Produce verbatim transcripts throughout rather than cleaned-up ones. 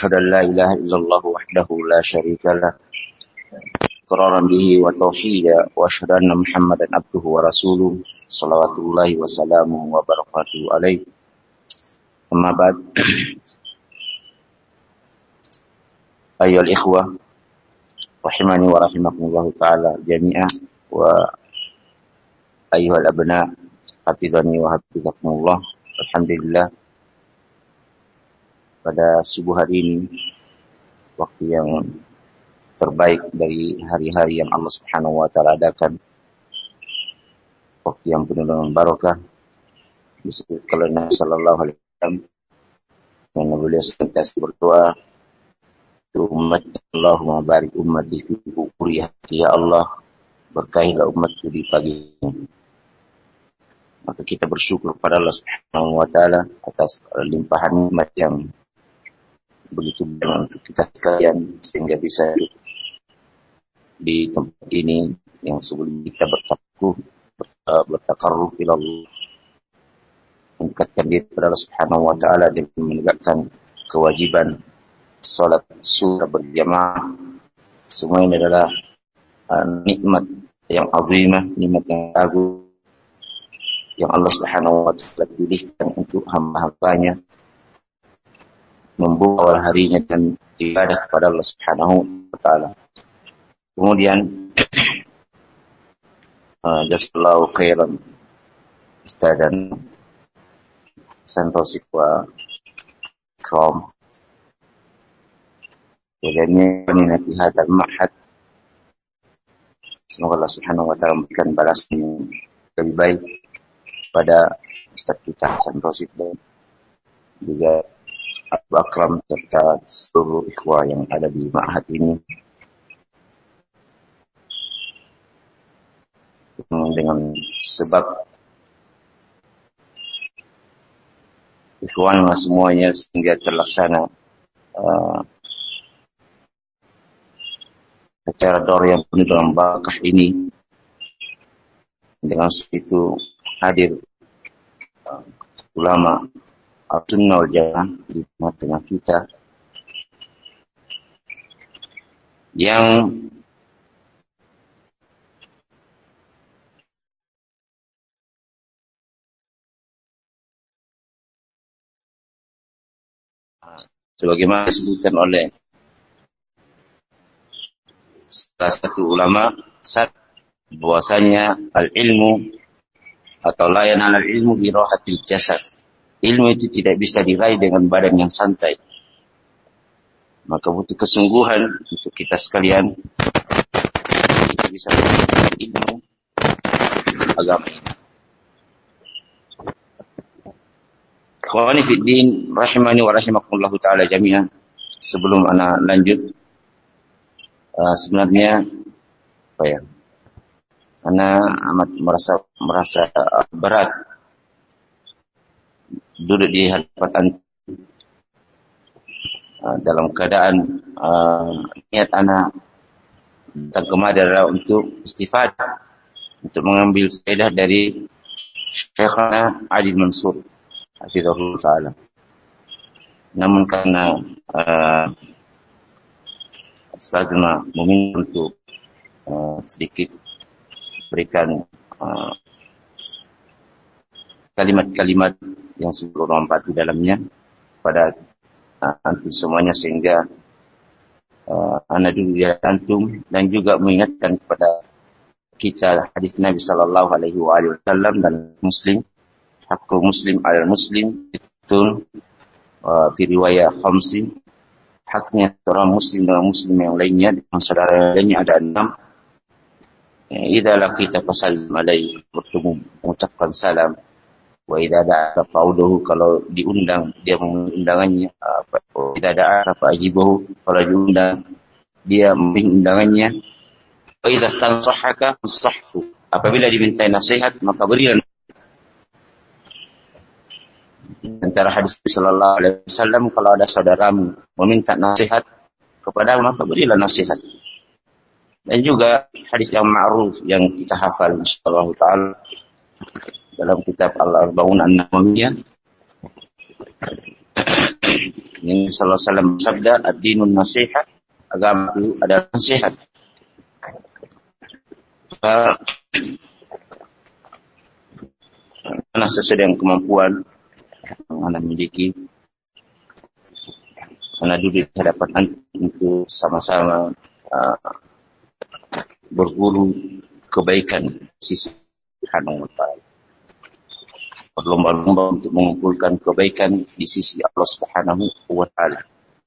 وأشهد أن لا إله إلا الله وحده لا شريك له إقرارا به وتوحيدا وأشهد أن محمدا عبده ورسوله صلوات الله وسلامه وبركاته عليه أما بعد أيها الإخوة رحمني ورحمكم الله تعالى جميعا وأيها الأبناء حفظني وحفظكم الله. Alhamdulillah, pada subuh hari ini, waktu yang terbaik dari hari-hari yang Allah Subhanahu wa taala adakan, waktu yang penuh dengan barakah, disebutkan oleh Nabi sallallahu alaihi wasallam yang beliau senantiasa berdoa, umat Allahumma barik ummati fi bukuriyah, ya Allah berkahilah umatku di pagi ini. Maka kita bersyukur kepada Allah Subhanahu wa taala atas limpahan nikmat yang begitu banyak untuk kita sekalian, sehingga bisa di tempat ini yang sebelum kita bertakuh bertakarruf ila Allah, mendekatkan diri kepada Allah Subhanahu wa taala dan menegakkan kewajiban salat sunnah berjamaah. Semua ini adalah uh, nikmat yang azimah, nikmat yang agung yang Allah Subhanahu wa taala pilihkan untuk hamba-hambanya membuka awal harinya dan ibadah kepada Allah Subhanahu wa taala. Kemudian uh, jazakallahu khairan Ustadzan Santosi wa Krom Kemudiannya minati hadal ma'had. Semoga Allah Subhanahu wa taala memberikan balasan yang lebih baik pada Ustaz kita Hasan Rosid dan juga Abu Akram serta seluruh ikhwah yang ada di ma'had ini, dengan sebab ikhwan semuanya sehingga terlaksana uh, acara daur yang penuh dengan barakah ini. Dengan itu hadir uh, ulama Al-Sunnah wal Jamaah di tengah-tengah kita yang uh, sebagaimana disebutkan oleh salah satu ulama saat bahwasanya al-ilmu atau la yanal al-ilmu bi rahatil jasad, ilmu itu tidak bisa diraih dengan badan yang santai. Maka butuh kesungguhan untuk kita sekalian kita bisa mendapatkan ilmu agama ini. Ikhwani fi din rahimani wa rahimakumullah taala jami'an. Sebelum ana lanjut, Uh, sebenarnya apa ya, ana amat merasa merasa uh, berat duduk di hadapan uh, dalam keadaan uh, niat ana datang kemari adalah untuk istifadah, untuk mengambil faedah dari Syekhana Adi Mansur hafizahullah taala. Namun karena uh, Ustazna meminta untuk uh, sedikit berikan uh, kalimat-kalimat yang sebelum empat di dalamnya pada uh, antum semuanya, sehingga uh, anda dulu dia antum dan juga mengingatkan kepada kita hadis Nabi sallallahu alaihi wasallam dan Muslim, hakku Muslim ala Muslim itu uh, fi riwayat khamsin, haknya seorang muslim dengan muslim yang lainnya dengan saudara lainnya ada enam. Idza laqita fasallim alaihi, bertemu mengucapkan salam. Wa idza da'a fa'uduhu, kalau diundang dia mengundangannya. Idza da'a fa'ajibuhu, kalau diundang dia mengundangannya. Wa idza stansahaka fastahfu, apabila dimintai nasihat maka berilah. Antara hadis sallallahu alaihi wasallam, kalau ada saudaramu meminta nasihat kepada maka berilah nasihat. Dan juga hadis yang ma'ruf yang kita hafal insyaallah taala dalam kitab Al-Arba'un An-Nawawiyah Nabi sallallahu alaihi wasallam bersabda, ad-dinun nasihat, agama itu adalah nasihat. Karena sesuai dengan kemampuan yang Anda miliki, Anda duduk di hadapan Anda untuk sama-sama uh, berburu kebaikan sisi Subhanahu wa ta'ala. Berlomba-lomba untuk mengumpulkan kebaikan di sisi Allah Subhanahu wa ta'ala.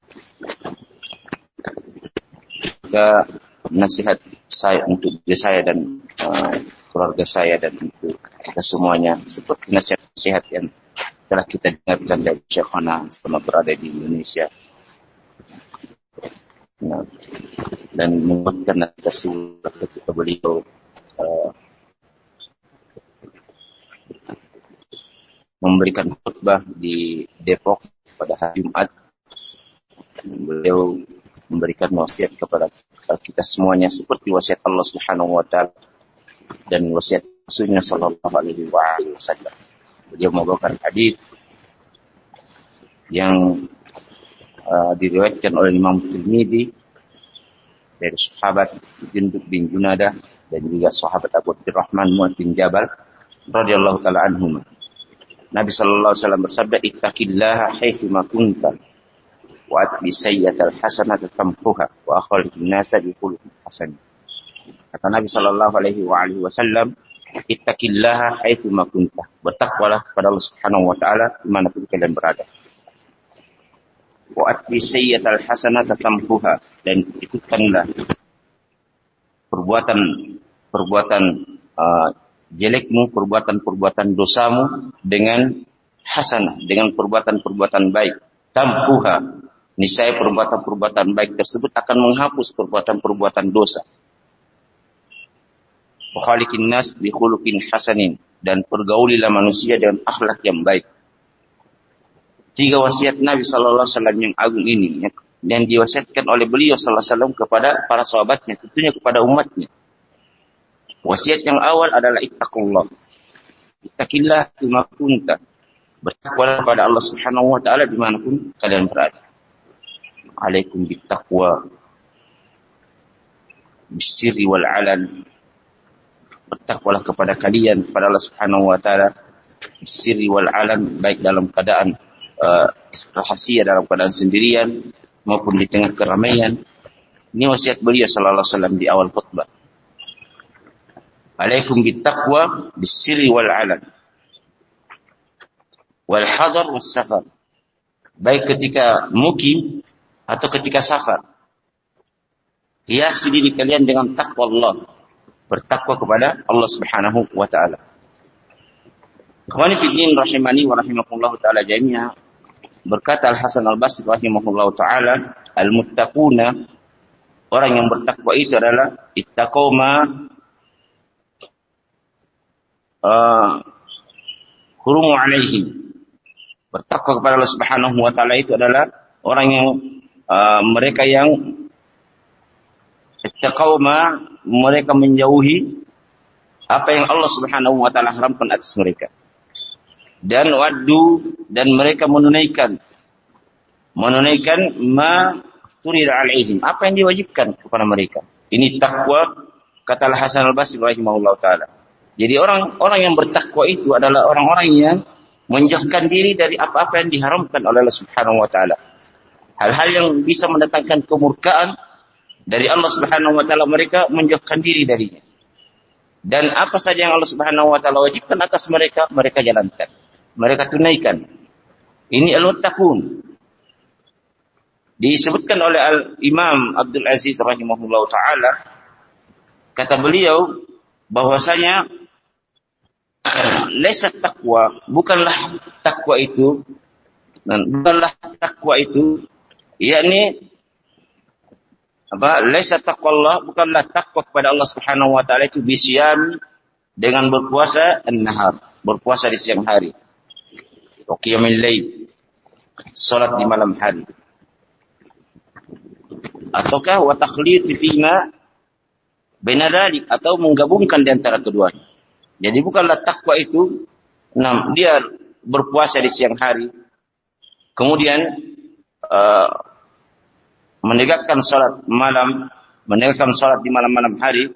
Maka nasihat saya untuk diri saya dan uh, keluarga saya dan untuk kita semuanya seperti nasihat-nasihat yang telah kita dengarkan dari Syekhana selama berada di Indonesia. Nah, dan menguatkan tersebut ketika beliau uh, memberikan khutbah di Depok pada hari Jumat. Beliau memberikan wasiat kepada kita semuanya seperti wasiat Allah Subhanahu wa ta'ala dan wasiat Rasulnya sallallahu alaihi wasallam. Beliau membawakan hadis yang uh, diriwayatkan oleh Imam Tirmidzi dari sahabat Jundub bin Junadah dan juga sahabat Abu Abdurrahman Mu'adz bin Jabal radhiyallahu taala anhum. Nabi sallallahu alaihi wasallam bersabda, "Ittaqillaha haitsu ma kunta wa atbi sayyi'atal hasanata tamhuha wa akhliqin nasa bi khuluqin hasan." Kata Nabi sallallahu alaihi wa alihi wasallam, "Ittaqillaha haitsu ma kunta." Bertakwalah kepada Allah Subhanahu wa taala dimanapun kalian berada. Wa atbi sayyi'atal hasanata tamhuha, dan ikutkanlah perbuatan perbuatan uh, jelekmu, perbuatan-perbuatan dosamu dengan hasanah, dengan perbuatan-perbuatan baik. Tamhuha, niscaya perbuatan-perbuatan baik tersebut akan menghapus perbuatan-perbuatan dosa. Wa khaliqin nas bi khuluqin hasanin, dan pergaulilah manusia dengan akhlak yang baik. Tiga wasiat Nabi sallallahu alaihi wasallam yang agung ini yang diwasiatkan oleh beliau sallallahu alaihi wasallam kepada para sahabatnya, tentunya kepada umatnya. Wasiat yang awal adalah ittaqullah. Ittaqillah bima kunta. Bertakwalah kepada Allah Subhanahu wa taala dimanapun kalian berada. Alaikum bittaqwa bisirri wal alan. Bertakwalah kepada kalian kepada Allah Subhanahu wa taala bisirri wal alan, baik dalam keadaan uh, rahasia, dalam keadaan sendirian maupun di tengah keramaian. Ini wasiat beliau sallallahu alaihi wasallam di awal khutbah. Alaikum bittaqwa bisirri wal alan wal hadar was safar, baik ketika mukim atau ketika safar. Hiasi diri kalian dengan takwa Allah, bertakwa kepada Allah Subhanahu wa taala. Ikhwani fi din rahimani wa rahimakumullah taala jami'a. Berkata Al-Hasan Al-Basri rahimahullah taala, al-muttaquna, orang yang bertakwa itu adalah ittaqoma Uh, hurumu alaihim. Bertakwa kepada Allah Subhanahu wa taala itu adalah orang yang uh, mereka yang ittaqauma, mereka menjauhi apa yang Allah Subhanahu wa taala haramkan atas mereka. Dan waddu, dan mereka menunaikan menunaikan ma turida alaihim, apa yang diwajibkan kepada mereka. Ini takwa, kata Al-Hasan Al-Basri rahimahullah taala. Jadi orang-orang yang bertakwa itu adalah orang-orang yang menjauhkan diri dari apa-apa yang diharamkan oleh Allah Subhanahu wa taala. Hal-hal yang bisa mendatangkan kemurkaan dari Allah Subhanahu wa taala, mereka menjauhkan diri darinya. Dan apa saja yang Allah Subhanahu wa taala wajibkan atas mereka, mereka jalankan. Mereka tunaikan. Ini al-muttaqun. Disebutkan oleh Al-Imam Abdul Aziz rahimahullah taala, kata beliau bahwasanya laisa taqwa, bukanlah takwa itu, dan bukanlah takwa itu, yakni apa? Laisa taqwallah, bukanlah takwa kepada Allah Subhanahu wa taala itu bisyam, dengan berpuasa an-nahar, berpuasa di siang hari. Wa qiyamul lail, salat di malam hari. Ataukah wa takhlid fima baina dzalik, atau menggabungkan di antara keduanya. Jadi bukanlah takwa itu, nah, dia berpuasa di siang hari, kemudian uh, menegakkan salat malam, menegakkan salat di malam-malam hari.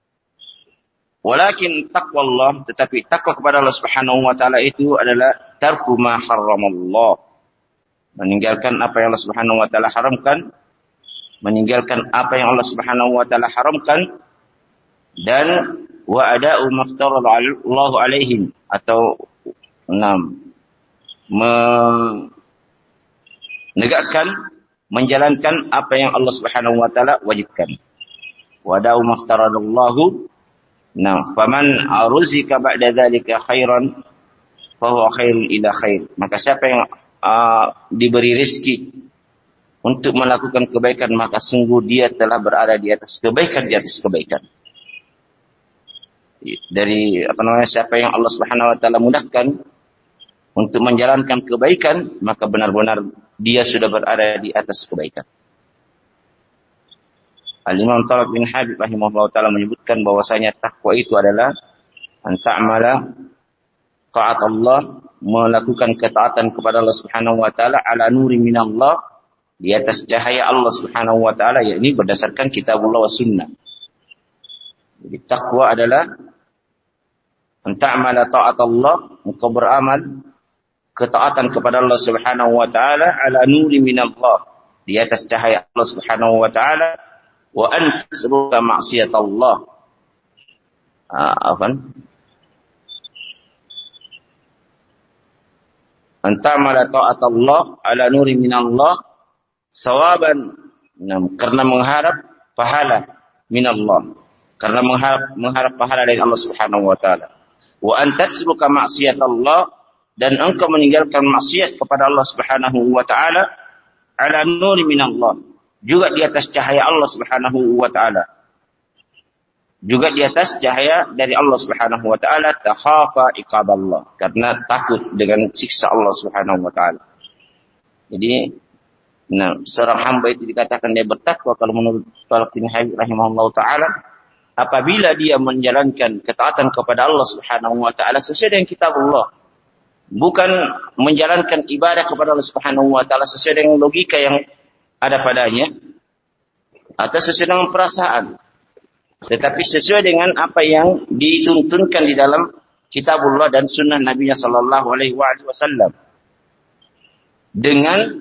Walakin taqwa Allah, tetapi takwa kepada Allah Subhanahu wa taala itu adalah tarku ma haramallah. Meninggalkan apa yang Allah Subhanahu wa taala haramkan, meninggalkan apa yang Allah Subhanahu wa taala haramkan, dan wa ada'u maftaradallahu alaihim, atau enam menegakkan, menjalankan apa yang Allah Subhanahu wa taala wajibkan. Wa ada'u maftaradallahu. Nah, faman aruzika ba'da dzalika khairan fa huwa khairun ila khair. Maka siapa yang uh, diberi rezeki untuk melakukan kebaikan, maka sungguh dia telah berada di atas kebaikan, di atas kebaikan. Dari apa namanya, siapa yang Allah Subhanahu wa taala mudahkan untuk menjalankan kebaikan, maka benar-benar dia sudah berada di atas kebaikan. Al-Imam Talib bin Habib rahimahullah ta'ala menyebutkan bahwasanya takwa itu adalah anta'amala ta'at Allah, melakukan ketaatan kepada Allah Subhanahu wa taala ala nuri minallah, di atas cahaya Allah Subhanahu wa taala, yakni berdasarkan kitabullah wa sunnah. Jadi takwa adalah anta'amala ta'at Allah, engkau beramal ketaatan kepada Allah Subhanahu wa taala ala nuri minallah, di atas cahaya Allah Subhanahu wa taala, wa an tasruka maksiat Allah. Ah, apa? Anta'amala ta'at Allah ala nuri minallah sawaban, karena mengharap pahala minallah, karena mengharap mengharap pahala dari Allah Subhanahu wa taala. Wa an tasruka maksiat Allah, dan engkau meninggalkan maksiat kepada Allah Subhanahu wa taala ala nuri minallah, juga di atas cahaya Allah Subhanahu wa taala, juga di atas cahaya dari Allah Subhanahu wa taala, takhafa iqaballah, karena takut dengan siksa Allah Subhanahu wa taala. Jadi, nah, seorang hamba itu dikatakan dia bertakwa kalau menurut Talib bin Habib rahimahullah taala apabila dia menjalankan ketaatan kepada Allah Subhanahu wa taala sesuai dengan kitab Allah, bukan menjalankan ibadah kepada Allah Subhanahu wa taala sesuai dengan logika yang ada padanya atau sesuai dengan perasaan, tetapi sesuai dengan apa yang dituntunkan di dalam kitabullah dan sunnah Nabi sallallahu alaihi wasallam, dengan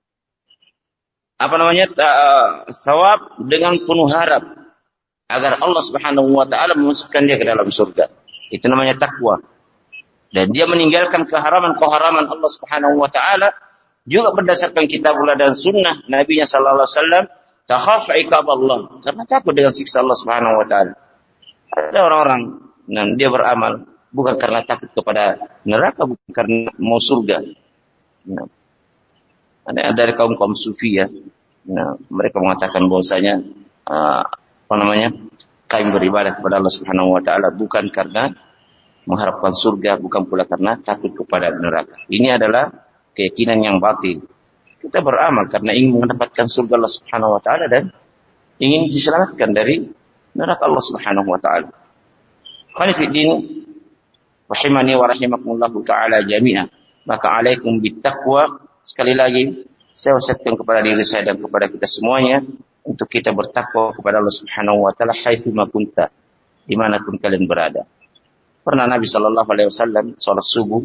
apa namanya uh, sawab, dengan penuh harap agar Allah Subhanahu wa taala memasukkan dia ke dalam surga. Itu namanya takwa. Dan dia meninggalkan keharaman-keharaman Allah Subhanahu wa taala juga berdasarkan kitabullah dan sunnah Nabi sallallahu alaihi wasallam, takhafa iqaballah, karena takut dengan siksa Allah Subhanahu wa taala. Ada orang-orang nah, dia beramal bukan karena takut kepada neraka, bukan karena mau surga. Nah, ada dari kaum-kaum sufi ya. Nah, mereka mengatakan bahwasanya uh, apa namanya? Kami beribadah kepada Allah Subhanahu wa taala bukan karena mengharapkan surga, bukan pula karena takut kepada neraka. Ini adalah keyakinan yang batil. Kita beramal karena ingin mendapatkan surga Allah Subhanahu wa taala dan ingin diselamatkan dari neraka Allah Subhanahu wa taala. Khani fi din rahimani wa rahimakumullah taala jami'an. Maka alaikum bittaqwa. Sekali lagi saya wasiatkan kepada diri saya dan kepada kita semuanya untuk kita bertakwa kepada Allah Subhanahu wa taala haitsu ma kunta, dimanapun kalian berada. Pernah Nabi sallallahu alaihi wasallam salat subuh,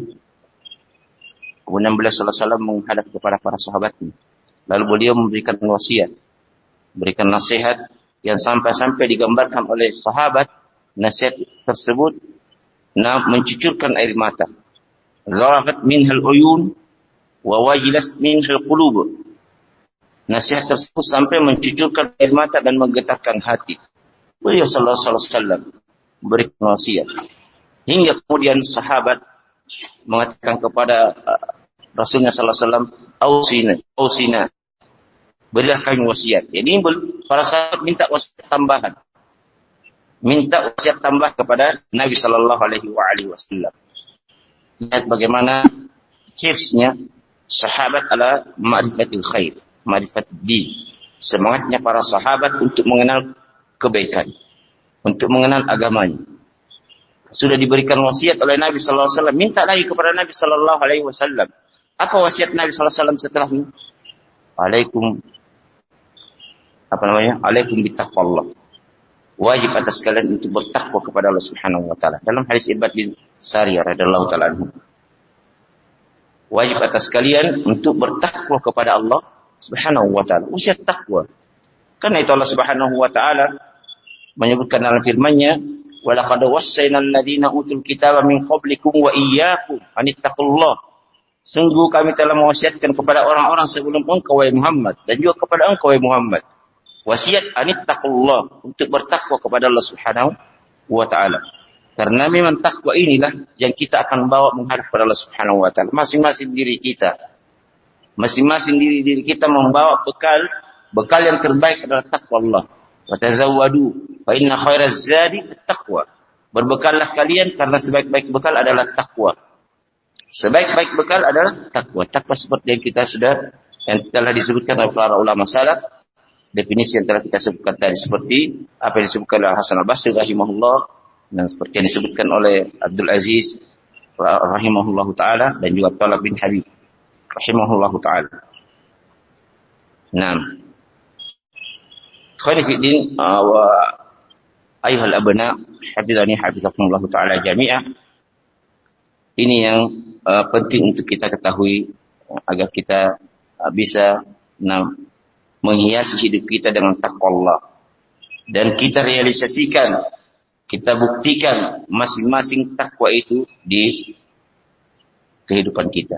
kemudian beliau sallallahu alaihi wasallam menghadap kepada para sahabatnya. Lalu beliau memberikan wasiat, berikan nasihat yang sampai-sampai digambarkan oleh sahabat nasihat tersebut nah, mencucurkan air mata. Zarafat minhal uyun wa wajilas minhal qulub. Nasihat tersebut sampai mencucurkan air mata dan menggetarkan hati. Beliau sallallahu alaihi wasallam memberikan wasiat. Hingga kemudian sahabat mengatakan kepada uh, Rasulnya sallallahu alaihi wasallam, "Ausina, ausina." Berilah kami wasiat. Jadi para sahabat minta wasiat tambahan. Minta wasiat tambah kepada Nabi sallallahu alaihi wasallam. Lihat bagaimana hifznya sahabat ala ma'rifatil khair, ma'rifat din. Semangatnya para sahabat untuk mengenal kebaikan, untuk mengenal agamanya. Sudah diberikan wasiat oleh Nabi sallallahu alaihi wasallam, minta lagi kepada Nabi sallallahu alaihi wasallam. Apa wasiat Nabi sallallahu alaihi wasallam setelahnya? Alaikum apa namanya? Alaikum bittaqwallah. Wajib atas kalian untuk bertakwa kepada Allah Subhanahu wa taala. Dalam hadis Irbad bin Sariyah radhiyallahu taala anhu. Wajib atas kalian untuk bertakwa kepada Allah Subhanahu wa taala. Usia takwa. Karena itu Allah Subhanahu wa taala menyebutkan dalam firman-Nya, "Wa laqad wassayna alladziina utul kitaba min qablikum wa iyyakum an ittaqullah." Sungguh kami telah mewasiatkan kepada orang-orang sebelum engkau wahai Muhammad dan juga kepada engkau wahai Muhammad. Wasiat an ittaqullah, untuk bertakwa kepada Allah Subhanahu wa taala. Karena memang takwa inilah yang kita akan bawa menghadap kepada Allah Subhanahu wa taala. Masing-masing diri kita. Masing-masing diri diri kita membawa bekal, bekal yang terbaik adalah takwa Allah. Wa tazawwadu fa inna khairaz zadi at-taqwa. Berbekallah kalian karena sebaik-baik bekal adalah takwa. Sebaik-baik bekal adalah takwa. Takwa seperti yang kita sudah yang telah disebutkan oleh para ulama salaf. Definisi yang telah kita sebutkan tadi seperti apa yang disebutkan oleh Hasan al-Basri rahimahullah dan seperti yang disebutkan oleh Abdul Aziz rahimahullahu taala dan juga Talib bin Habib rahimahullahu taala. Naam. Khairu fi din wa ayuhal abna hafizani hafizakumullah taala jami'ah. Ini yang uh, penting untuk kita ketahui uh, agar kita uh, bisa nah, menghiasi hidup kita dengan takwa Allah. Dan kita realisasikan, kita buktikan masing-masing takwa itu di kehidupan kita.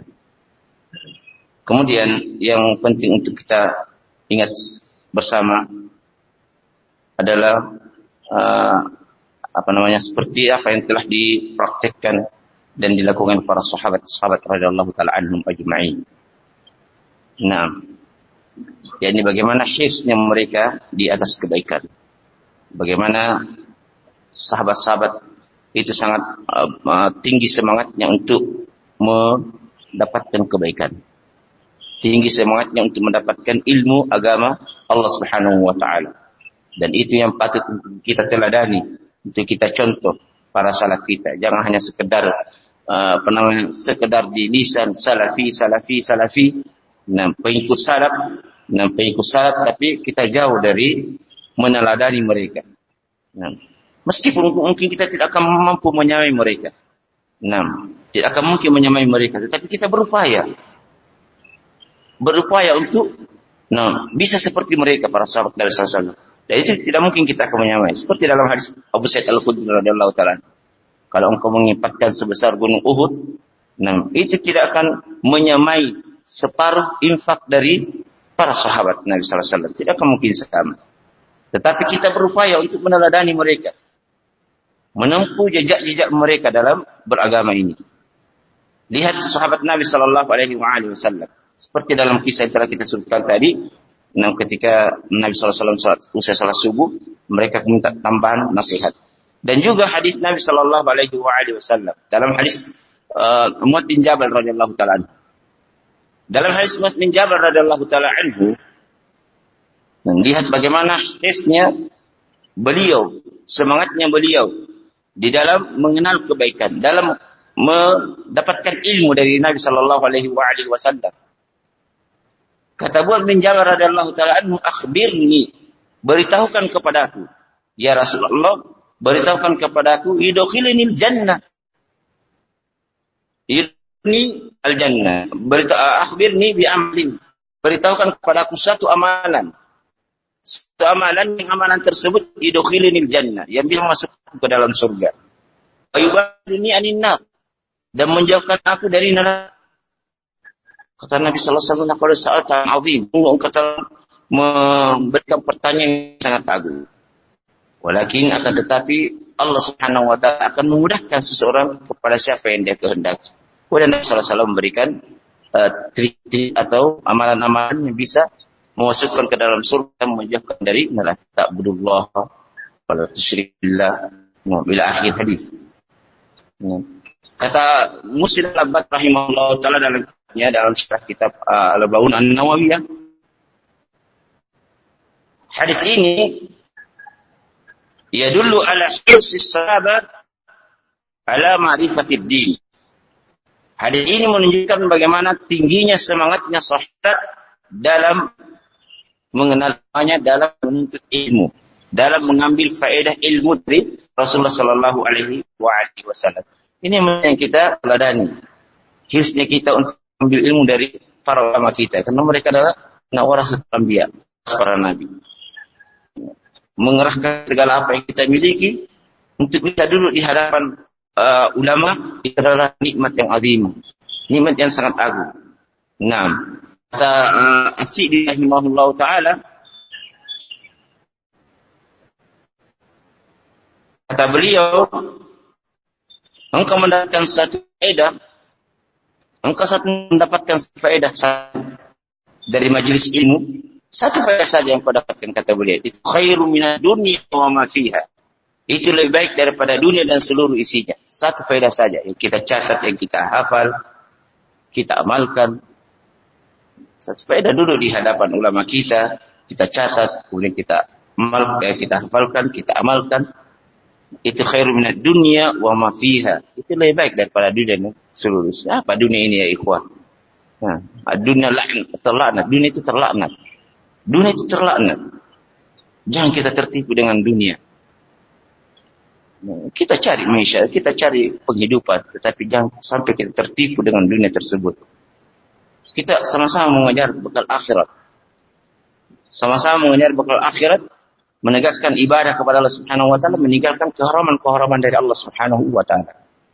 Kemudian yang penting untuk kita ingat bersama adalah uh, apa namanya seperti apa yang telah dipraktekkan dan dilakukan para sahabat-sahabat radhiyallahu taala anhum ajma'in. Nah, yakni bagaimana hirsnya mereka di atas kebaikan. Bagaimana sahabat-sahabat itu sangat uh, tinggi semangatnya untuk mendapatkan kebaikan. Tinggi semangatnya untuk mendapatkan ilmu agama Allah Subhanahu wa taala. Dan itu yang patut kita teladani, untuk kita contoh para salaf kita. Jangan hanya sekedar uh, apa namanya sekedar di lisan salafi salafi salafi, nah pengikut salaf, nah pengikut salaf tapi kita jauh dari meneladani mereka. Nah, meskipun mungkin kita tidak akan mampu menyamai mereka. Nah, tidak akan mungkin menyamai mereka, tetapi kita berupaya berupaya untuk nah bisa seperti mereka para sahabat dari sallallahu alaihi wasallam. Dan itu tidak mungkin kita akan menyamai. Seperti dalam hadis Abu Sa'id Al-Khudri radhiyallahu ta'ala. Kalau engkau mengipatkan sebesar gunung Uhud, nah, itu tidak akan menyamai separuh infak dari para sahabat Nabi sallallahu alaihi wasallam. Tidak akan mungkin sama. Tetapi kita berupaya untuk meneladani mereka. Menempuh jejak-jejak mereka dalam beragama ini. Lihat sahabat Nabi sallallahu alaihi wasallam. Seperti dalam kisah yang telah kita sebutkan tadi. Nah, ketika Nabi sallallahu alaihi wasallam usai salat subuh, mereka minta tambahan nasihat. Dan juga hadis Nabi sallallahu alaihi wasallam dalam hadis uh, Mu'adz bin Jabal radhiyallahu taala anhu. Dalam hadis Mu'adz bin Jabal radhiyallahu taala anhu, dan lihat bagaimana hisnya beliau, semangatnya beliau di dalam mengenal kebaikan, dalam mendapatkan ilmu dari Nabi sallallahu alaihi wasallam. Kata Mu'adz bin Jabal radhiyallahu taala anhu, "Akhbirni, beritahukan kepadaku, ya Rasulullah, beritahukan kepadaku, idkhilinil jannah." Idkhilni al-jannah. Berita akhbirni bi amlin. Beritahukan kepadaku satu amalan. Satu amalan yang amalan tersebut idkhilinil jannah, yang bisa masuk ke dalam surga. Ayubadini anin nar, dan menjauhkan aku dari neraka. Kata Nabi sallallahu alaihi wasallam, "Qad sa'alta 'azim." Engkau telah memberikan pertanyaan yang sangat agung. Walakin akan tetapi Allah Subhanahu wa taala akan memudahkan seseorang kepada siapa yang dia kehendaki. Kemudian Nabi sallallahu alaihi wasallam memberikan uh, trik-trik atau amalan-amalan yang bisa memasukkan ke dalam surga, menjauhkan dari neraka. Ta'budullah wa la tusyrik billah, bila akhir hadis. Kata Muslim Al-Abbad rahimahullah taala dalam ya, dalam syarah kitab uh, Al-Baun An-Nawawiyah, hadis ini yadullu ala hirsis sahabat ala ma'rifatid din. Hadis ini menunjukkan bagaimana tingginya semangatnya sahabat dalam mengenalnya, dalam menuntut ilmu, dalam mengambil faedah ilmu dari Rasulullah Sallallahu Alaihi Wasallam. Ini yang kita teladani. Hirusnya kita untuk ambil ilmu dari para ulama kita, karena mereka adalah warasatul anbiya, para nabi. Mengerahkan segala apa yang kita miliki untuk kita dulu di hadapan uh, ulama, itu adalah nikmat yang azim, nikmat yang sangat agung. Nah, kata uh, As-Sidi rahimahullah ta'ala, kata beliau, engkau mendapatkan satu faedah, engkau satu mendapatkan faedah dari majelis ilmu, satu faedah saja yang kau dapatkan, kata beliau, itu khairu minad dunya wa ma fiha. Itu lebih baik daripada dunia dan seluruh isinya. Satu faedah saja yang kita catat, yang kita hafal, kita amalkan. Satu faedah dulu di hadapan ulama kita, kita catat, kemudian kita amal, kita hafalkan, kita amalkan. Itu khairu minad dunya wa ma fiha. Itu lebih baik daripada dunia dan seluruh isinya. Apa dunia ini ya ikhwan? Nah, dunia lain, terlaknat. Dunia itu terlaknat. Dunia itu terlaknat. Jangan kita tertipu dengan dunia. Kita cari maisha, kita cari penghidupan, tetapi jangan sampai kita tertipu dengan dunia tersebut. Kita sama-sama mengejar bekal akhirat. Sama-sama mengejar bekal akhirat, menegakkan ibadah kepada Allah Subhanahu wa taala, meninggalkan keharaman-keharaman dari Allah Subhanahu wa taala.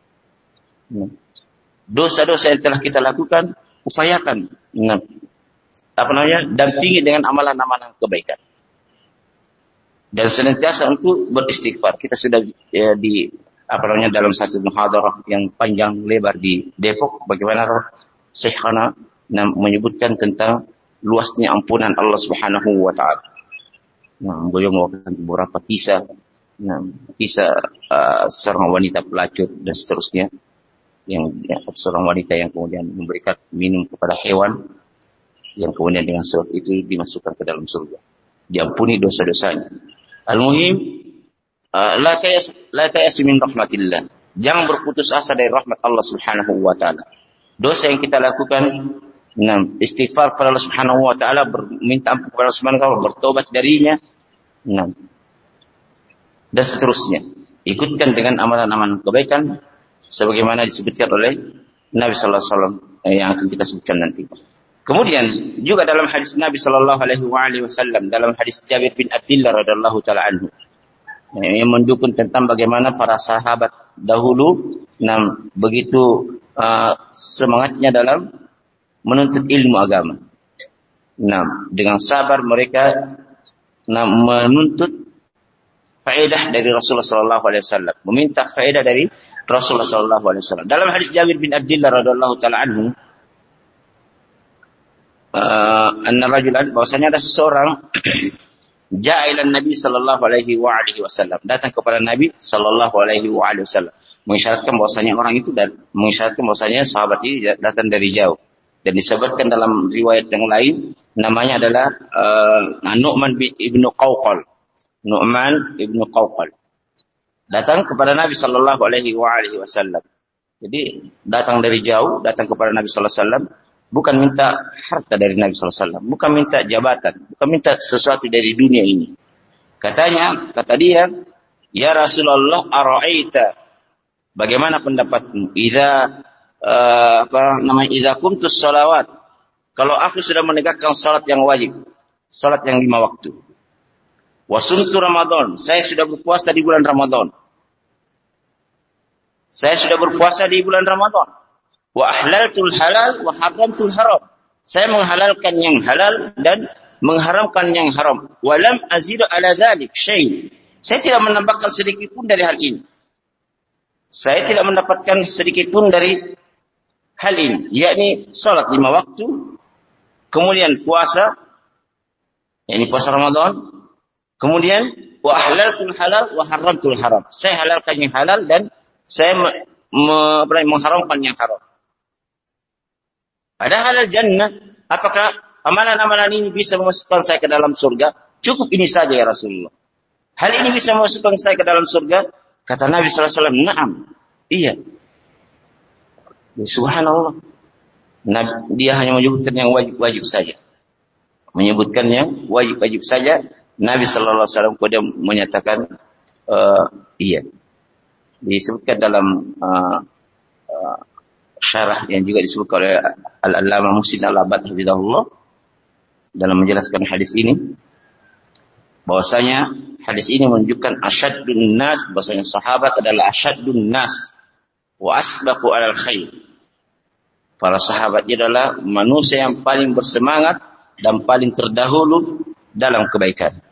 Dosa-dosa yang telah kita lakukan, upayakan, apa namanya, dampingi dengan amalan-amalan kebaikan. Dan senantiasa untuk beristighfar. Kita sudah ya, di apa namanya dalam satu muhadarah yang panjang lebar di Depok, bagaimana Syekhana menyebutkan tentang luasnya ampunan Allah Subhanahu wa taala. Nah, beliau membawakan beberapa kisah, nah, kisah uh, seorang wanita pelacur dan seterusnya, yang ya, seorang wanita yang kemudian memberikan minum kepada hewan, yang kemudian dengan sebab itu dimasukkan ke dalam surga, diampuni dosa-dosanya. Al-muhim, uh, la tayas la tayas min rahmatillah. Jangan berputus asa dari rahmat Allah Subhanahu wa taala. Dosa yang kita lakukan, nah, istighfar kepada Allah Subhanahu wa taala, minta ampun kepada Allah Subhanahu wa taala, bertobat darinya, nah, dan seterusnya. Ikutkan dengan amalan-amalan kebaikan sebagaimana disebutkan oleh Nabi sallallahu alaihi wasallam yang akan kita sebutkan nanti. Kemudian juga dalam hadis Nabi sallallahu alaihi wasallam, dalam hadis Jabir bin Abdullah radhiyallahu taala anhu, yang mendukung tentang bagaimana para sahabat dahulu nah, begitu uh, semangatnya dalam menuntut ilmu agama. Nah, dengan sabar mereka nah, menuntut faedah dari Rasulullah sallallahu alaihi wasallam, meminta faedah dari Rasulullah sallallahu alaihi wasallam. Dalam hadis Jabir bin Abdullah radhiyallahu taala anhu, Uh, anna rajulan, bahwasanya ada seseorang ja'a ila Nabi sallallahu alaihi wa alihi wasallam, datang kepada Nabi sallallahu alaihi wa alihi wasallam, mengisyaratkan bahwasanya orang itu dan mengisyaratkan bahwasanya sahabat ini datang dari jauh, dan disebutkan dalam riwayat yang lain namanya adalah uh, Nu'man ibnu Qawqal. Nu'man ibnu Qawqal datang kepada Nabi sallallahu alaihi wa alihi wasallam. Jadi datang dari jauh, datang kepada Nabi sallallahu alaihi wasallam, bukan minta harta dari Nabi sallallahu alaihi wasallam, bukan minta jabatan, bukan minta sesuatu dari dunia ini. Katanya, kata dia, ya Rasulullah, ara'aita, bagaimana pendapatmu? Idza uh, apa namanya? Idza qumtus shalawat, kalau aku sudah menegakkan salat yang wajib, salat yang lima waktu. Wa sumtu Ramadan, saya sudah berpuasa di bulan Ramadan. Saya sudah berpuasa di bulan Ramadan. Wa ahlaltul halal wa haramtul haram. Saya menghalalkan yang halal dan mengharamkan yang haram. Wa lam azidu ala dzalik syai'. Saya tidak menambahkan sedikit pun dari hal ini. Saya tidak mendapatkan sedikit pun dari hal ini, yakni salat lima waktu, kemudian puasa, yakni puasa Ramadan, kemudian wa ahlaltul halal wa haramtul haram. Saya halalkan yang halal dan saya me- me- mengharamkan yang haram. Ada halal jannah, apakah amalan-amalan ini bisa memasukkan saya ke dalam surga? Cukup ini saja ya Rasulullah. Hal ini bisa memasukkan saya ke dalam surga? Kata Nabi sallallahu alaihi wasallam, "Na'am." Iya. Ya, subhanallah. Nabi, dia hanya menyebutkan yang wajib-wajib saja. menyebutkannya wajib-wajib saja, Nabi sallallahu alaihi wasallam kemudian menyatakan uh, iya. Disebutkan dalam uh, uh, syarah yang juga disebutkan oleh Al-Allamah Muhsin Al-Abbad hafizahullah dalam menjelaskan hadis ini, bahwasanya hadis ini menunjukkan asyaddun nas, bahwasanya sahabat adalah asyaddun nas wa asbaqu alal khair. Para sahabat adalah manusia yang paling bersemangat dan paling terdahulu dalam kebaikan.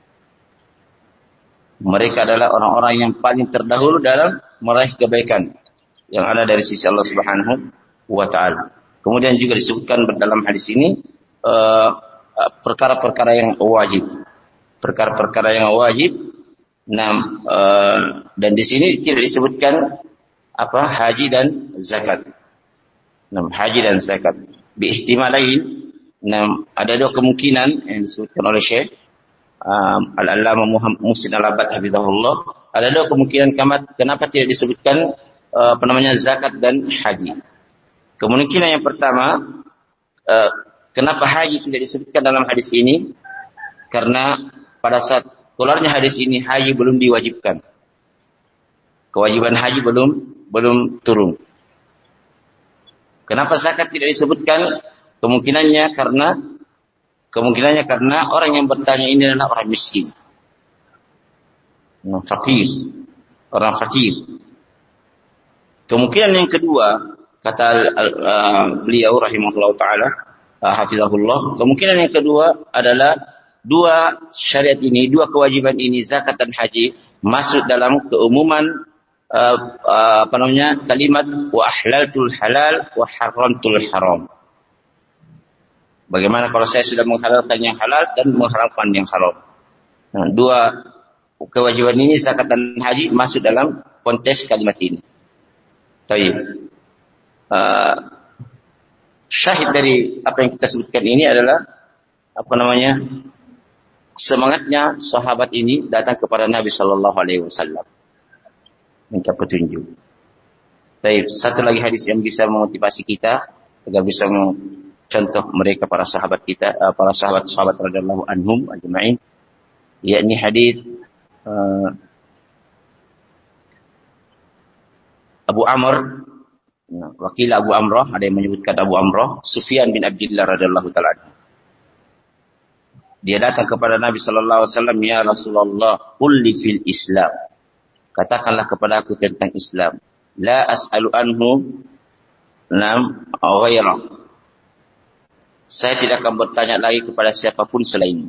Mereka adalah orang-orang yang paling terdahulu dalam meraih kebaikan yang ada dari sisi Allah Subhanahu wa taala. Kemudian juga disebutkan dalam hadis ini uh, perkara-perkara yang wajib. Perkara-perkara yang wajib. Nah, uh, dan di sini tidak disebutkan apa haji dan zakat. Nah, haji dan zakat. Biihtimalain. Nah, ada dua kemungkinan yang disebutkan oleh Syekh Um, Al-Allamah Muhammad Muhsin Al-Abbad hafizahullah. Ada dua kemungkinan kenapa tidak disebutkan uh, apa namanya zakat dan haji. Kemungkinan yang pertama, uh, kenapa haji tidak disebutkan dalam hadis ini? Karena pada saat keluarnya hadis ini haji belum diwajibkan. Kewajiban haji belum belum turun. Kenapa zakat tidak disebutkan? Kemungkinannya karena Kemungkinannya karena orang yang bertanya ini adalah orang miskin. Orang fakir. Orang fakir. Kemungkinan yang kedua, kata uh, beliau rahimahullah ta'ala, uh, hafizahullah, kemungkinan yang kedua adalah dua syariat ini, dua kewajiban ini, zakat dan haji, masuk dalam keumuman uh, uh, apa namanya, kalimat wa ahlaltul halal wa haramtul haram. Bagaimana kalau saya sudah menghalalkan yang halal dan mengharamkan yang haram? Nah, dua kewajiban ini zakat dan haji masuk dalam konteks kalimat ini. Baik. Uh, syahid dari apa yang kita sebutkan ini adalah apa namanya? Semangatnya sahabat ini datang kepada Nabi sallallahu alaihi wasallam minta petunjuk. Baik, satu lagi hadis yang bisa memotivasi kita agar bisa contoh mereka para sahabat kita, uh, para sahabat-sahabat radhiyallahu anhum ajma'in, yakni hadis uh, Abu Amr, nah, wakil Abu Amrah, ada yang menyebutkan Abu Amrah, Sufyan bin Abdullah radhiyallahu ta'ala. Dia datang kepada Nabi sallallahu alaihi wasallam, ya Rasulullah, qul li fil Islam. Katakanlah kepada aku tentang Islam. La as'alu anhu nam ghairah. Saya tidak akan bertanya lagi kepada siapapun selain.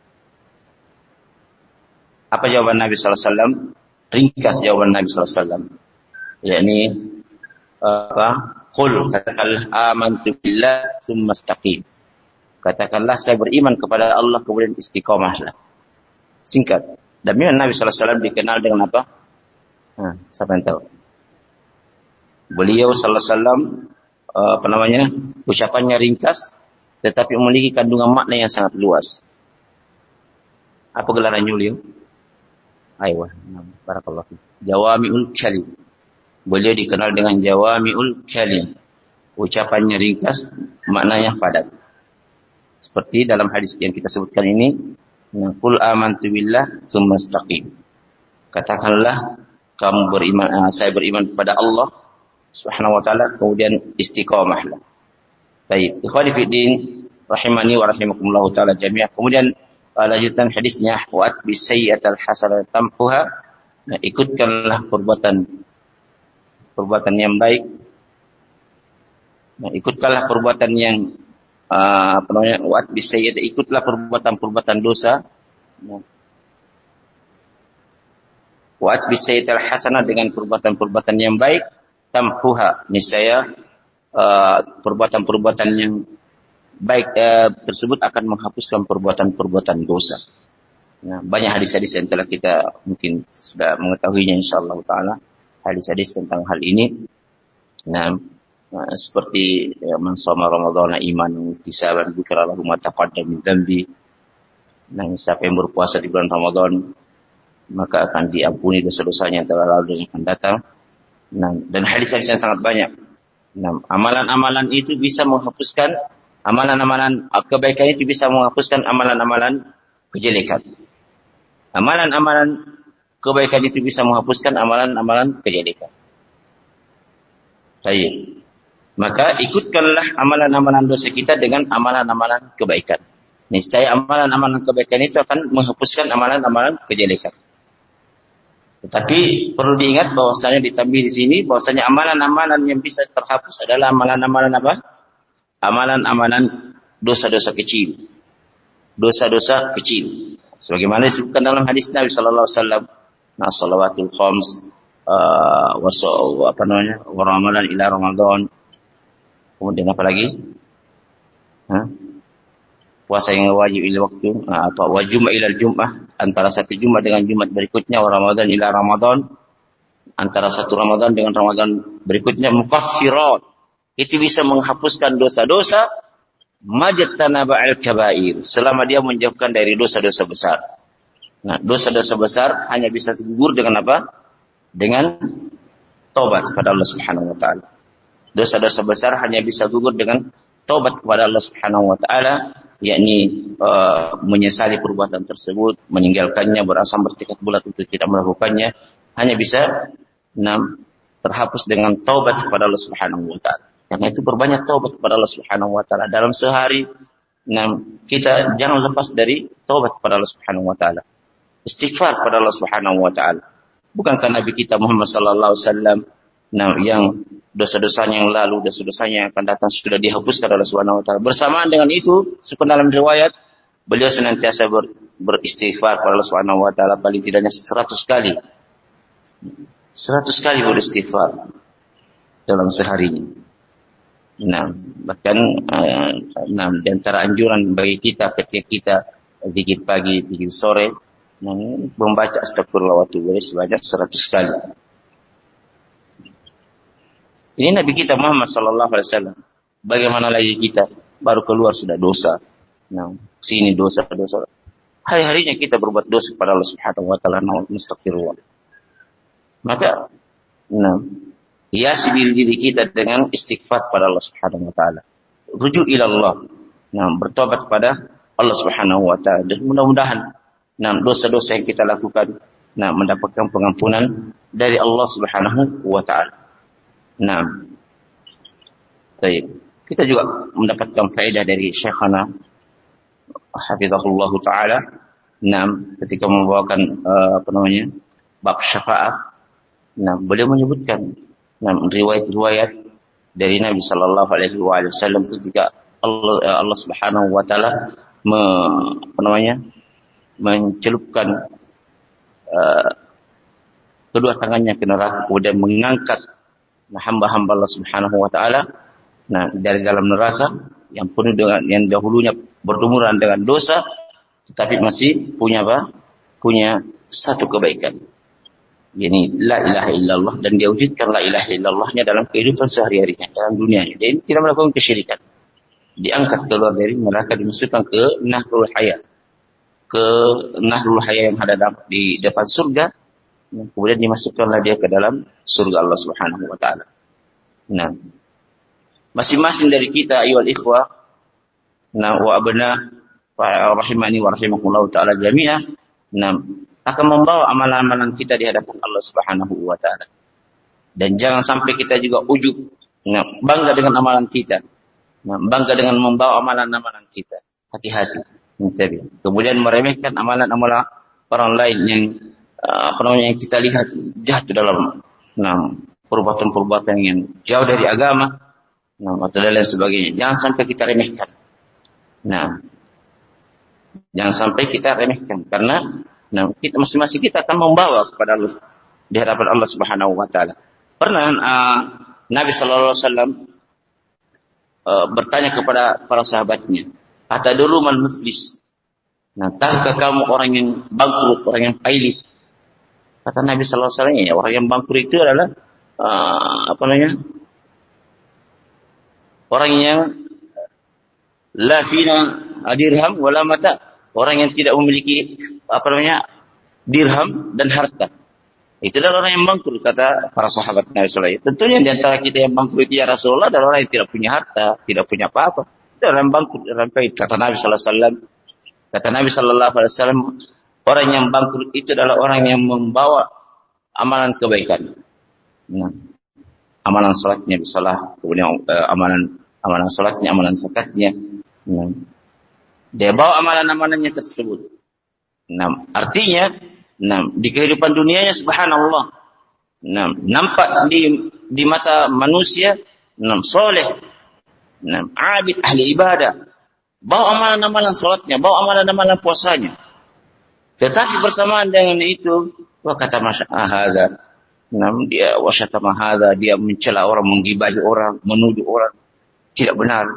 Apa jawaban Nabi sallallahu alaihi wasallam? Ringkas jawaban Nabi sallallahu alaihi wasallam. Yakni apa? Qul, katakanlah amantu billah tsumma istaqim. Katakanlah saya beriman kepada Allah kemudian istiqomahlah. Singkat. Dan Nabi sallallahu alaihi wasallam dikenal dengan apa? Nah, siapa yang tahu? Beliau sallallahu alaihi wasallam apa namanya? Ucapannya ringkas tetapi memiliki kandungan makna yang sangat luas. Apa gelaran beliau? Aywa, barakallahu. Jawami'ul kalim. Beliau dikenal dengan Jawami'ul kalim. Ucapannya ringkas, maknanya padat. Seperti dalam hadis yang kita sebutkan ini, qul amantu billah tsumma istaqim. Katakanlah kamu beriman, saya beriman kepada Allah Subhanahu wa taala, kemudian istiqomahlah. Baik, ikhwani fi din rahimani wa rahimakumullah taala jami'ah. Kemudian uh, lanjutan hadisnya wa atbi sayyi'atal hasanah tamhuha. Nah, ikutkanlah perbuatan perbuatan yang baik. Nah, ikutkanlah perbuatan yang uh, apa namanya? Wa atbi sayyi'at, ikutlah perbuatan-perbuatan dosa. Nah, wa atbi sayyi'atal hasanah, dengan perbuatan-perbuatan yang baik, tamhuha, niscaya Uh, perbuatan-perbuatan yang baik uh, tersebut akan menghapuskan perbuatan-perbuatan dosa. Nah, banyak hadis-hadis yang telah kita mungkin sudah mengetahuinya insyaallah taala, hadis-hadis tentang hal ini. Nah, uh, seperti ya, man shoma ramadhana imanan wa ihtisaban dzikra lahu ma taqaddama min dzambi. Nah, siapa yang berpuasa di bulan Ramadan maka akan diampuni dosa-dosanya yang telah lalu dan yang akan datang. Nah, dan hadis-hadis yang sangat banyak. Nah, amalan-amalan itu bisa menghapuskan Amalan-amalan kebaikan itu bisa menghapuskan amalan-amalan kejelekan. Amalan-amalan kebaikan itu bisa menghapuskan amalan-amalan kejelekan. Baik. Maka ikutkanlah amalan-amalan dosa kita dengan amalan-amalan kebaikan. Niscaya amalan-amalan kebaikan itu akan menghapuskan amalan-amalan kejelekan. Tetapi perlu diingat bahwasanya ditambah di sini bahwasanya amalan-amalan yang bisa terhapus adalah amalan-amalan apa? Amalan-amalan dosa-dosa kecil. Dosa-dosa kecil. Sebagaimana disebutkan dalam hadis Nabi sallallahu alaihi wasallam, "Nah, shalawatul khams uh, wa apa namanya? wa ramadan ila Ramadan." Kemudian apa lagi? Hah? Puasa yang wajib ila waktu nah, atau wajib ila Jumat, antara satu Jumat dengan Jumat berikutnya, wa Ramadan ila Ramadan, antara satu Ramadan dengan Ramadan berikutnya, mukaffirat. Itu bisa menghapuskan dosa-dosa majtanaba al-kabair, selama dia menjauhkan dari dosa-dosa besar. Nah, dosa-dosa besar hanya bisa gugur dengan apa? Dengan taubat kepada Allah Subhanahu wa taala. Dosa-dosa besar hanya bisa gugur dengan taubat kepada Allah Subhanahu wa taala, yakni uh, menyesali perbuatan tersebut, meninggalkannya, berazam bertekad bulat untuk tidak melakukannya, hanya bisa enam terhapus dengan taubat kepada Allah Subhanahu wa taala. Karena itu berbanyak taubat kepada Allah Subhanahu wa taala dalam sehari. Enam kita jangan lepas dari taubat kepada Allah Subhanahu wa taala. Istighfar kepada Allah Subhanahu wa taala. Bukankah Nabi kita Muhammad sallallahu alaihi wasallam nah yang dosa-dosanya yang lalu, dosa-dosanya yang akan datang sudah dihapuskan oleh Allah Subhanahu wa taala. Bersamaan dengan itu, seperti dalam riwayat, beliau senantiasa ber, beristighfar kepada Allah Subhanahu wa taala paling tidaknya seratus kali. seratus kali beristighfar dalam seharinya. Nah, bahkan uh, nah, di antara anjuran bagi kita ketika kita zikir pagi, zikir sore, nah, membaca astagfirullah wa atubu ilaih sebanyak seratus kali. Ini Nabi kita Muhammad sallallahu alaihi wasallam. Bagaimana lagi kita baru keluar sudah dosa. Nah, sini dosa-dosa. Hari-harinya kita berbuat dosa kepada Allah Subhanahu wa taala, nastaghfirullah. Maka nah, hiasi diri kita dengan istighfar pada Allah Subhanahu wa taala. Rujuk ila Allah. Nah, bertobat kepada Allah Subhanahu wa taala. Dan mudah-mudahan nah, dosa-dosa yang kita lakukan nah, mendapatkan pengampunan dari Allah Subhanahu wa taala. Nah, baik. Kita juga mendapatkan faedah dari Syekhana hafizahullah taala. Nah, ketika membawakan uh, apa namanya? bab syafaat. Nah, beliau menyebutkan nah, riwayat-riwayat dari Nabi sallallahu alaihi wasallam ketika Allah Allah Subhanahu wa taala me, apa namanya? mencelupkan uh, kedua tangannya ke neraka, kemudian mengangkat nah, hamba-hamba Allah Subhanahu wa taala nah dari dalam neraka yang penuh dengan yang dahulunya berlumuran dengan dosa tetapi masih punya apa? Punya satu kebaikan. Yani la ilaha illallah, dan dia wujudkan la ilaha illallahnya dalam kehidupan sehari-harinya dalam dunianya. Dan tidak melakukan kesyirikan. Diangkat keluar dari neraka, dimasukkan ke Nahrul Haya. Ke Nahrul Haya yang ada di depan surga. Kemudian dimasukkanlah dia ke dalam surga Allah Subhanahu wa taala. Nah, masing-masing dari kita ayyuhal ikhwah nah wa abna rahimani wa rahimakumullah taala jami'ah nah akan membawa amalan-amalan kita di hadapan Allah Subhanahu wa taala. Dan jangan sampai kita juga ujub nah, bangga dengan amalan kita. Nah, bangga dengan membawa amalan-amalan kita. Hati-hati. Kemudian meremehkan amalan-amalan orang lain yang apa namanya yang kita lihat jatuh dalam nah, perbuatan-perbuatan yang jauh dari agama, nah, atau dan lain sebagainya. Jangan sampai kita remehkan. Nah, jangan sampai kita remehkan karena nah, kita masing-masing kita akan membawa kepada Allah di hadapan Allah Subhanahu wa taala. Pernah uh, Nabi sallallahu alaihi wasallam uh, bertanya kepada para sahabatnya, "Atadru man muflis?" Nah, tahukah kamu orang yang bangkrut, orang yang pailit? Kata Nabi sallallahu alaihi wasallam, ya, orang yang bangkrut itu adalah uh, apa namanya? Orang yang la fina dirham wala mata. Orang yang tidak memiliki apa namanya? dirham dan harta. Itu adalah orang yang bangkrut, kata para sahabat Nabi sallallahu alaihi wasallam. Tentunya di antara kita yang bangkrut ya Rasulullah adalah orang yang tidak punya harta, tidak punya apa-apa. Dalam bangkrut, dalam pahit. Kata Nabi Sallallahu Alaihi Wasallam, kata Nabi Sallallahu Alaihi Wasallam, orang yang bangkrut itu adalah orang yang membawa amalan kebaikan. Nah, amalan salatnya disalah, kemudian uh, amalan amalan salatnya, amalan zakatnya. Nah, dia bawa amalan-amalannya tersebut. Nah, artinya, nah, di kehidupan dunianya subhanallah, nah, nampak di di mata manusia, nah, soleh, nah, abid, ahli ibadah, bawa amalan-amalan salatnya, bawa amalan-amalan puasanya. Tetapi bersamaan dengan itu, wah kata masyaallah, nah, dia wasyatama hadza, dia mencela orang, menggibahi orang, menuduh orang tidak benar.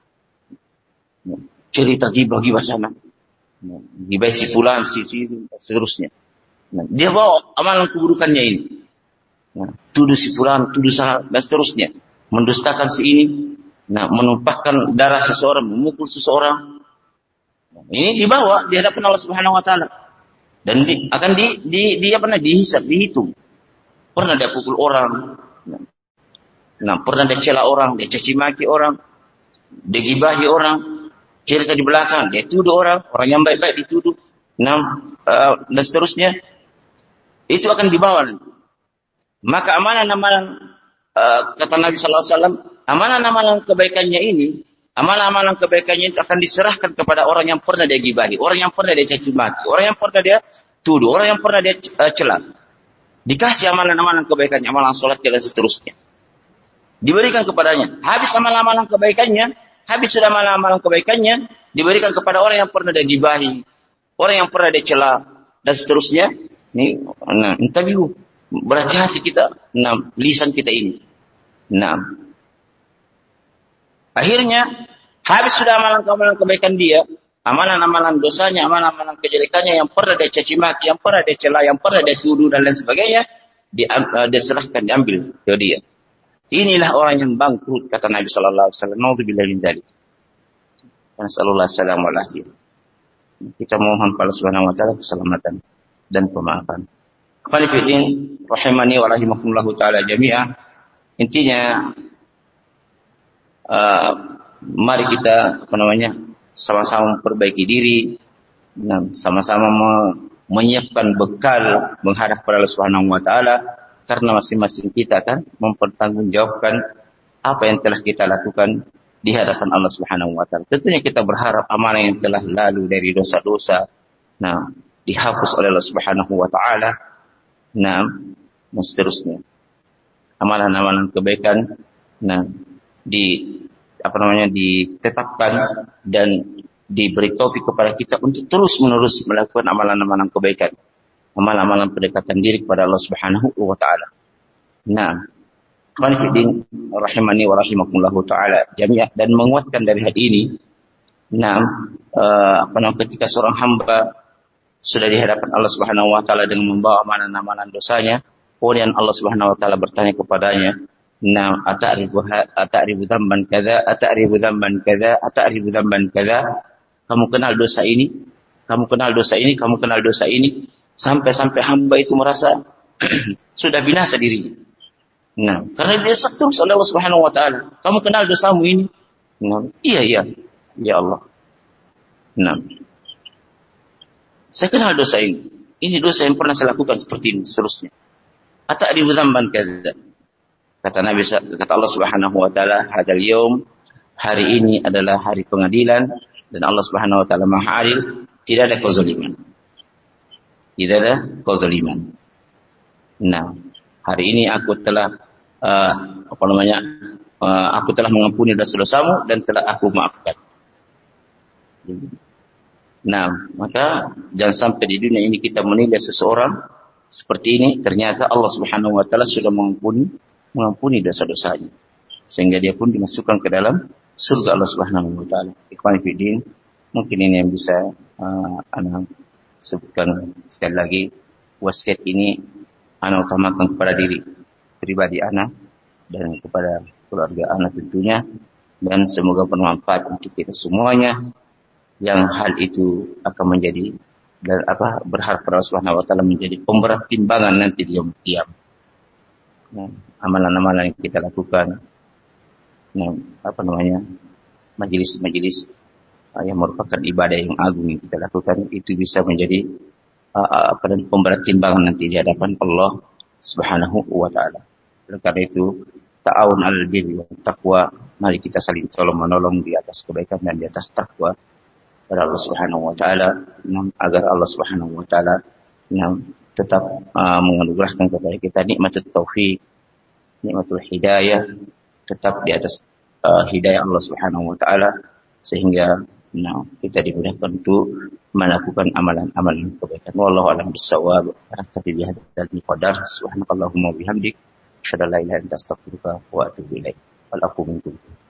Cerita gibah-gibah sana. Gibah si fulan, si si seterusnya. Nah, dia bawa amalan keburukannya ini. Nah, tuduh si fulan, tuduh sana dan seterusnya. Mendustakan si ini, nah, menumpahkan darah seseorang, memukul seseorang. Nah, ini dibawa di hadapan Allah Subhanahu wa taala. Dan di, akan di di dia pernah dihisab, dihitung. Pernah dia pukul orang. Nah, nah pernah dia cela orang, dia caci maki orang, dia gibahi orang, cerita di belakang, dia tuduh orang, orang yang baik-baik dituduh. Nah, uh, dan seterusnya. Itu akan dibawa nanti. Maka amalan-amalan uh, kata Nabi Sallallahu Alaihi Wasallam, amalan-amalan kebaikannya ini, amalan-amalan kebaikannya itu akan diserahkan kepada orang yang pernah dia gibahi, orang yang pernah dia caci maki, orang yang pernah dia tuduh, orang yang pernah dia uh, cela. Dikasih amalan-amalan kebaikannya, amalan sholatnya dan seterusnya. Diberikan kepadanya. Habis amalan-amalan kebaikannya, habis sudah amalan-amalan kebaikannya, diberikan kepada orang yang pernah dia gibahi, orang yang pernah dia cela dan seterusnya. Ini, nah, intabihu, berhati-hati kita, nah, lisan kita ini. Nah, akhirnya habis sudah amalan-amalan kebaikan dia, amalan-amalan dosanya, amalan-amalan kejelekannya yang pernah dia caci maki, yang pernah dia cela, yang pernah dia tuduh dan lain sebagainya, dia, uh, diserahkan, diambil ke dia. Inilah orang yang bangkrut, kata Nabi Sallallahu Alaihi Wasallam. Nauzubillahi min dzalik. Nasallallahu alaihi wasallam. Kita mohon pada Allah Subhanahu wa taala keselamatan dan pemaafan. Khalifidin rahimani wa rahimakumullah taala jami'ah. Intinya uh, mari kita apa namanya? sama-sama memperbaiki diri, nah, sama-sama menyiapkan bekal menghadap kepada Allah Subhanahu wa taala, karena masing-masing kita kan mempertanggungjawabkan apa yang telah kita lakukan di hadapan Allah Subhanahu wa taala. Tentunya kita berharap amalan yang telah lalu dari dosa-dosa, nah, dihapus oleh Allah Subhanahu wa taala, nah, dan seterusnya. Amalan-amalan kebaikan, nah, di apa namanya ditetapkan dan diberi taufik kepada kita untuk terus-menerus melakukan amalan-amalan kebaikan, amalan-amalan pendekatan diri kepada Allah Subhanahu wa taala. Nah, khonifidin rahimani wa rahimakumullah taala jami'ah, dan menguatkan dari hal ini. Nah, uh, apa namanya ketika seorang hamba sudah di hadapan Allah Subhanahu wa taala dengan membawa amalan-amalan dosanya, kemudian Allah Subhanahu wa taala bertanya kepadanya, "Nah, ata'rifu ata'rifu dzamban kadza, ata'rifu dzamban kadza, ata'rifu dzamban kadza?" Kamu kenal dosa ini? Kamu kenal dosa ini? Kamu kenal dosa ini? Sampai-sampai hamba itu merasa sudah binasa dirinya. Nah, karena dia terus oleh Allah Subhanahu wa taala. Kamu kenal dosamu ini? Nah, iya iya. Ya Allah. Nah, saya kenal dosa ini. Ini dosa yang pernah saya lakukan seperti ini, seterusnya. Ata'rifu dzamban kadza. Kata Nabi, kata Allah Subhanahu wa taala, hadal yaum, hari ini adalah hari pengadilan dan Allah Subhanahu wa taala Maha Adil, tidak ada kezaliman. Tidak ada kezaliman. Nah, hari ini aku telah uh, apa namanya? Uh, aku telah mengampuni dosa-dosamu dan telah aku maafkan. Nah, maka jangan sampai di dunia ini kita menilai seseorang seperti ini, ternyata Allah Subhanahu wa taala sudah mengampuni mengampuni dosa-dosanya, sehingga dia pun dimasukkan ke dalam surga Allah Subhanahu wa taala. Ikhwan fillah, mungkin ini yang bisa uh, ana sebutkan sekali lagi. Wasiat ini ana utamakan kepada diri pribadi ana dan kepada keluarga ana tentunya, dan semoga bermanfaat untuk kita semuanya, yang hal itu akan menjadi dan apa berharap pada Allah Subhanahu wa taala menjadi pemberat timbangan nanti di yaumul qiyamah. Nah, amalan-amalan yang kita lakukan, nah, apa namanya, majelis-majelis uh, yang merupakan ibadah yang agung yang kita lakukan, itu bisa menjadi uh, apa dan pemberat timbangan nanti di hadapan Allah Subhanahu wa taala. Oleh karena itu, ta'awun 'alal birri wat taqwa, mari kita saling tolong-menolong di atas kebaikan dan di atas takwa kepada Allah Subhanahu wa taala, agar Allah Subhanahu wa taala yang tetap uh, menganugerahkan kepada kita nikmat taufik, nikmatul hidayah, tetap di atas uh, hidayah Allah Subhanahu wa taala, sehingga nah, kita dimudahkan untuk melakukan amalan-amalan kebaikan. Wallahu a'lam bissawab. Tapi bihadzal qadar, subhanakallahumma wa bihamdik, asyhadu an la ilaha illa anta astaghfiruka wa atubu ilaik. Wal aqu minkum.